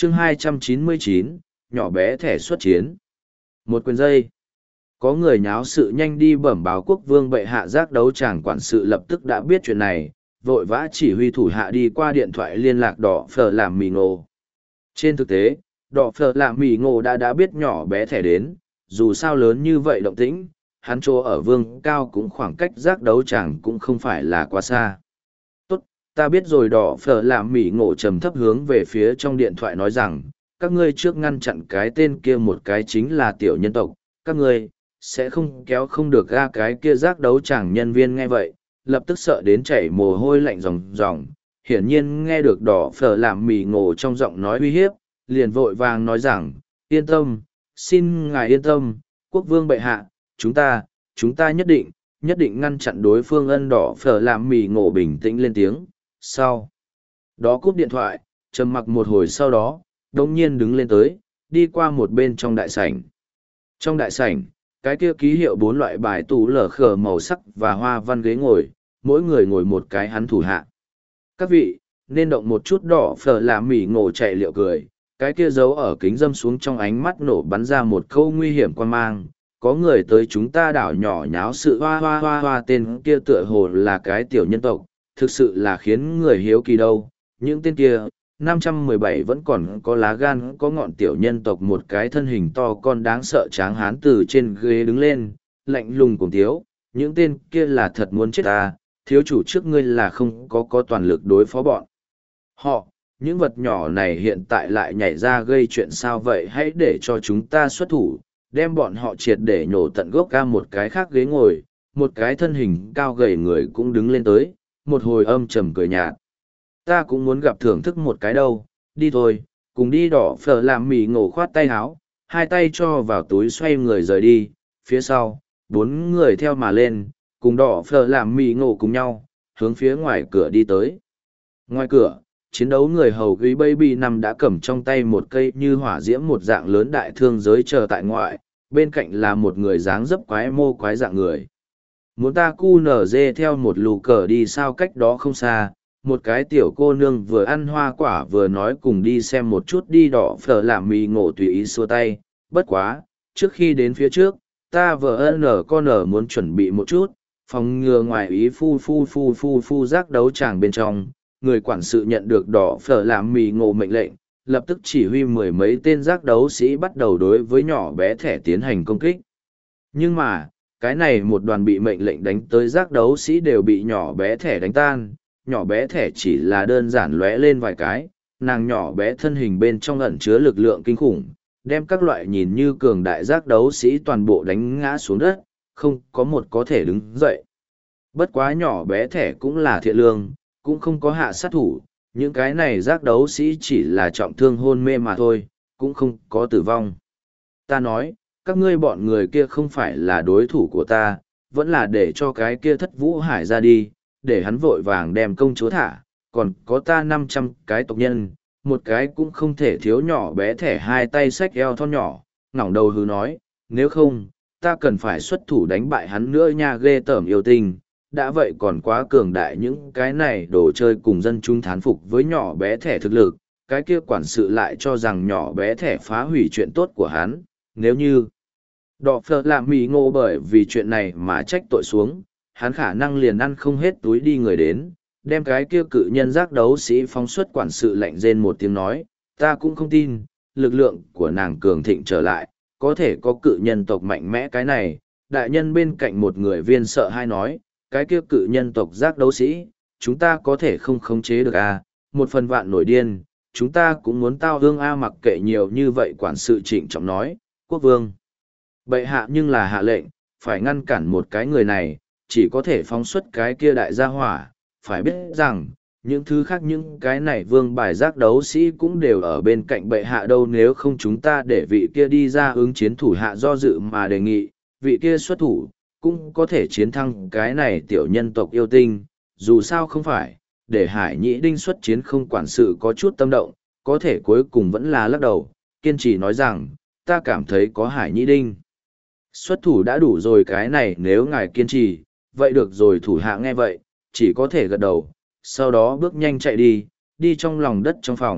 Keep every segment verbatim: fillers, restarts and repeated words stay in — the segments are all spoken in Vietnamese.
chương hai trăm chín mươi chín, nhỏ bé thẻ xuất chiến. Một quyền dây. Có người nháo sự nhanh đi bẩm báo quốc vương bệ hạ giác đấu tràng quản sự lập tức đã biết chuyện này, vội vã chỉ huy thủ hạ đi qua điện thoại liên lạc đỏ phở làm mì ngộ. Trên thực tế, đỏ phở làm mì ngộ đã đã biết nhỏ bé thẻ đến, dù sao lớn như vậy động tĩnh, hắn chỗ ở vương cao cũng khoảng cách giác đấu tràng cũng không phải là quá xa. Tốt, ta biết rồi đỏ phở làm mì ngộ trầm thấp hướng về phía trong điện thoại nói rằng, các ngươi trước ngăn chặn cái tên kia một cái chính là tiểu nhân tộc, các ngươi sẽ không kéo không được ra cái kia giác đấu chẳng nhân viên nghe vậy, lập tức sợ đến chảy mồ hôi lạnh ròng ròng, hiển nhiên nghe được đỏ phở làm mì ngộ trong giọng nói uy hiếp, liền vội vàng nói rằng, yên tâm, xin ngài yên tâm, quốc vương bệ hạ, chúng ta, chúng ta nhất định, nhất định ngăn chặn đối phương. Ân đỏ phở làm mì ngộ bình tĩnh lên tiếng, sau đó cúp điện thoại, trầm mặc một hồi sau đó, đông nhiên đứng lên tới, đi qua một bên trong đại sảnh. Trong đại sảnh, cái kia ký hiệu bốn loại bài tủ lở khở màu sắc và hoa văn ghế ngồi, mỗi người ngồi một cái hắn thủ hạ. Các vị, nên động một chút đỏ phở làm mỉ ngộ chạy liệu cười, cái kia giấu ở kính dâm xuống trong ánh mắt nổ bắn ra một câu nguy hiểm quan mang. Có người tới chúng ta đảo nhỏ nháo sự hoa hoa hoa hoa, tên kia tựa hồ là cái tiểu nhân tộc, thực sự là khiến người hiếu kỳ đâu. Những tên kia, năm trăm mười bảy vẫn còn có lá gan có ngọn tiểu nhân tộc, một cái thân hình to con đáng sợ tráng hán từ trên ghế đứng lên, lạnh lùng cùng thiếu, những tên kia là thật muốn chết ta, thiếu chủ trước ngươi là không có có toàn lực đối phó bọn họ, những vật nhỏ này hiện tại lại nhảy ra gây chuyện sao vậy, hãy để cho chúng ta xuất thủ, đem bọn họ triệt để nhổ tận gốc. Ca một cái khác ghế ngồi, một cái thân hình cao gầy người cũng đứng lên tới, một hồi âm trầm cười nhạt. Ta cũng muốn gặp thưởng thức một cái đâu, đi thôi, cùng đi. Đỏ phở làm mì ngộ khoát tay háo, hai tay cho vào túi xoay người rời đi, phía sau, bốn người theo mà lên, cùng đỏ phở làm mì ngộ cùng nhau, hướng phía ngoài cửa đi tới. Ngoài cửa, chiến đấu người hầu ghi baby nằm đã cầm trong tay một cây như hỏa diễm một dạng lớn đại thương giới chờ tại ngoại, bên cạnh là một người dáng dấp quái mô quái dạng người. Muốn ta cu nở dê theo một lù cờ đi sao, cách đó không xa. Một cái tiểu cô nương vừa ăn hoa quả vừa nói cùng đi xem một chút đi. Đỏ phở làm mì ngộ tùy ý xua tay, bất quá, trước khi đến phía trước, ta vợ ân ở con ở muốn chuẩn bị một chút, phòng ngừa ngoài ý phu phu phu phu phu giác đấu tràng bên trong. Người quản sự nhận được đỏ phở làm mì ngộ mệnh lệnh, lập tức chỉ huy mười mấy tên giác đấu sĩ bắt đầu đối với nhỏ bé thẻ tiến hành công kích. Nhưng mà, cái này một đoàn bị mệnh lệnh đánh tới giác đấu sĩ đều bị nhỏ bé thẻ đánh tan. Nhỏ bé thẻ chỉ là đơn giản lóe lên vài cái, nàng nhỏ bé thân hình bên trong ẩn chứa lực lượng kinh khủng, đem các loại nhìn như cường đại giác đấu sĩ toàn bộ đánh ngã xuống đất, không có một có thể đứng dậy. Bất quá nhỏ bé thẻ cũng là thiện lương, cũng không có hạ sát thủ, những cái này giác đấu sĩ chỉ là trọng thương hôn mê mà thôi, cũng không có tử vong. Ta nói, các ngươi bọn người kia không phải là đối thủ của ta, vẫn là để cho cái kia Thất Vũ Hải ra đi, để hắn vội vàng đem công chúa thả, còn có ta năm trăm cái tộc nhân, một cái cũng không thể thiếu. Nhỏ bé thẻ hai tay xách eo thon nhỏ, ngẩng đầu hứ nói, nếu không, ta cần phải xuất thủ đánh bại hắn nữa nha. Ghê tởm yêu tinh, đã vậy còn quá cường đại. Những cái này đồ chơi cùng dân chúng thán phục với nhỏ bé thẻ thực lực, cái kia quản sự lại cho rằng nhỏ bé thẻ phá hủy chuyện tốt của hắn. Nếu như đỏ phở làm mì ngộ bởi vì chuyện này mà trách tội xuống, hắn khả năng liền ăn không hết túi đi người đến, đem cái kia cự nhân giác đấu sĩ phóng xuất. Quản sự lạnh rên một tiếng nói, ta cũng không tin, lực lượng của nàng cường thịnh trở lại, có thể có cự nhân tộc mạnh mẽ cái này. Đại nhân bên cạnh một người viên sợ hai nói, cái kia cự nhân tộc giác đấu sĩ, chúng ta có thể không khống chế được à, một phần vạn nổi điên, chúng ta cũng muốn tao hương a. Mặc kệ nhiều như vậy, quản sự trịnh trọng nói, quốc vương bệ hạ nhưng là hạ lệnh, phải ngăn cản một cái người này, chỉ có thể phóng xuất cái kia đại gia hỏa, phải biết rằng, những thứ khác những cái này vương bài giác đấu sĩ cũng đều ở bên cạnh bệ hạ đâu. Nếu không chúng ta để vị kia đi ra ứng chiến. Thủ hạ do dự mà đề nghị, vị kia xuất thủ, cũng có thể chiến thắng cái này tiểu nhân tộc yêu tinh, dù sao không phải, để Hải Nhĩ Đinh xuất chiến. Không quản sự có chút tâm động, có thể cuối cùng vẫn là lắc đầu, kiên trì nói rằng, ta cảm thấy có Hải Nhĩ Đinh xuất thủ đã đủ rồi, cái này nếu ngài kiên trì, vậy được rồi. Thủ hạ nghe vậy, chỉ có thể gật đầu, sau đó bước nhanh chạy đi, đi trong lòng đất trong phòng,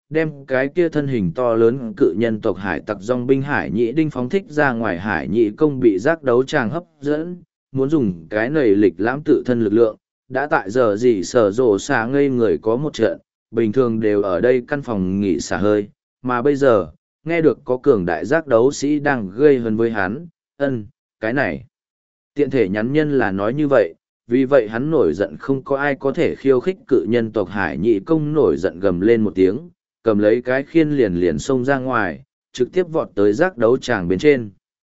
đem cái kia thân hình to lớn cự nhân tộc hải tặc dòng binh hải nhĩ đinh phóng thích ra ngoài hải nhĩ công bị giác đấu tràng hấp dẫn, muốn dùng cái nầy lịch lãm tự thân lực lượng, đã tại giờ gì sở rộ xả ngây người có một trận, bình thường đều ở đây căn phòng nghỉ xả hơi, mà bây giờ, nghe được có cường đại giác đấu sĩ đang gây hấn với hắn, ân, cái này. Tiện thể nhắn nhân là nói như vậy, vì vậy hắn nổi giận không có ai có thể khiêu khích cự nhân tộc hải nhị công nổi giận gầm lên một tiếng, cầm lấy cái khiên liền liền xông ra ngoài, trực tiếp vọt tới giác đấu tràng bên trên.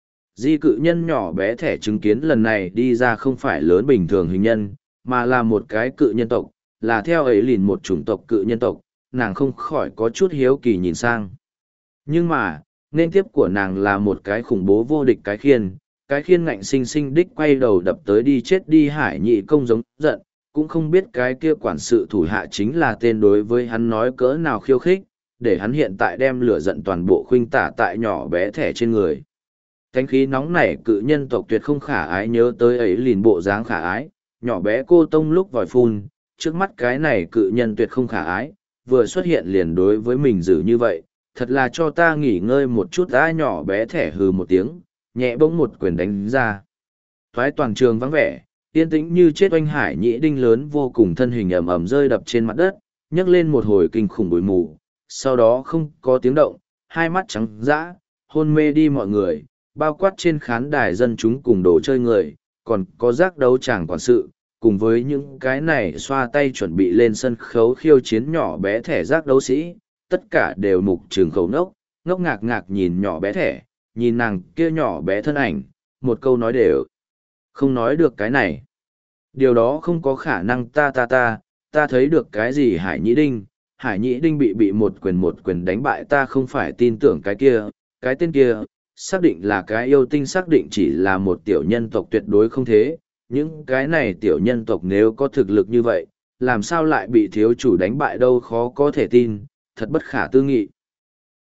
Di cự nhân nhỏ bé thẻ chứng kiến lần này đi ra không phải lớn bình thường hình nhân, mà là một cái cự nhân tộc, là theo ấy lìn một chủng tộc cự nhân tộc, nàng không khỏi có chút hiếu kỳ nhìn sang. Nhưng mà, nên tiếp của nàng là một cái khủng bố vô địch cái khiên, cái khiên ngạnh sinh sinh đích quay đầu đập tới đi chết đi hải nhị công giống giận, cũng không biết cái kia quản sự thủ hạ chính là tên đối với hắn nói cỡ nào khiêu khích, để hắn hiện tại đem lửa giận toàn bộ khuynh tả tại nhỏ bé thẻ trên người. Thánh khí nóng nảy cự nhân tộc tuyệt không khả ái nhớ tới ấy lìn bộ dáng khả ái, nhỏ bé cô tông lúc vòi phun, trước mắt cái này cự nhân tuyệt không khả ái, vừa xuất hiện liền đối với mình giữ như vậy, thật là cho ta nghỉ ngơi một chút đã nhỏ bé thẻ hừ một tiếng, nhẹ bỗng một quyền đánh ra. Thoái toàn trường vắng vẻ, yên tĩnh như chết oanh hải nhĩ đinh lớn vô cùng thân hình ầm ầm rơi đập trên mặt đất, nhấc lên một hồi kinh khủng bụi mù, sau đó không có tiếng động, hai mắt trắng dã, hôn mê đi mọi người, bao quát trên khán đài dân chúng cùng đồ chơi người, còn có giác đấu tràng quản sự, cùng với những cái này xoa tay chuẩn bị lên sân khấu khiêu chiến nhỏ bé thẻ giác đấu sĩ, tất cả đều mục trường khẩu nốc, ngốc ngạc ngạc nhìn nhỏ bé thẻ, nhìn nàng kia nhỏ bé thân ảnh, một câu nói đều không nói được cái này. Điều đó không có khả năng ta ta ta, ta thấy được cái gì Hải Nhĩ Đinh, Hải Nhĩ Đinh bị bị một quyền một quyền đánh bại ta không phải tin tưởng cái kia, cái tên kia, xác định là cái yêu tinh xác định chỉ là một tiểu nhân tộc tuyệt đối không thế, những cái này tiểu nhân tộc nếu có thực lực như vậy, làm sao lại bị thiếu chủ đánh bại đâu khó có thể tin, thật bất khả tư nghị.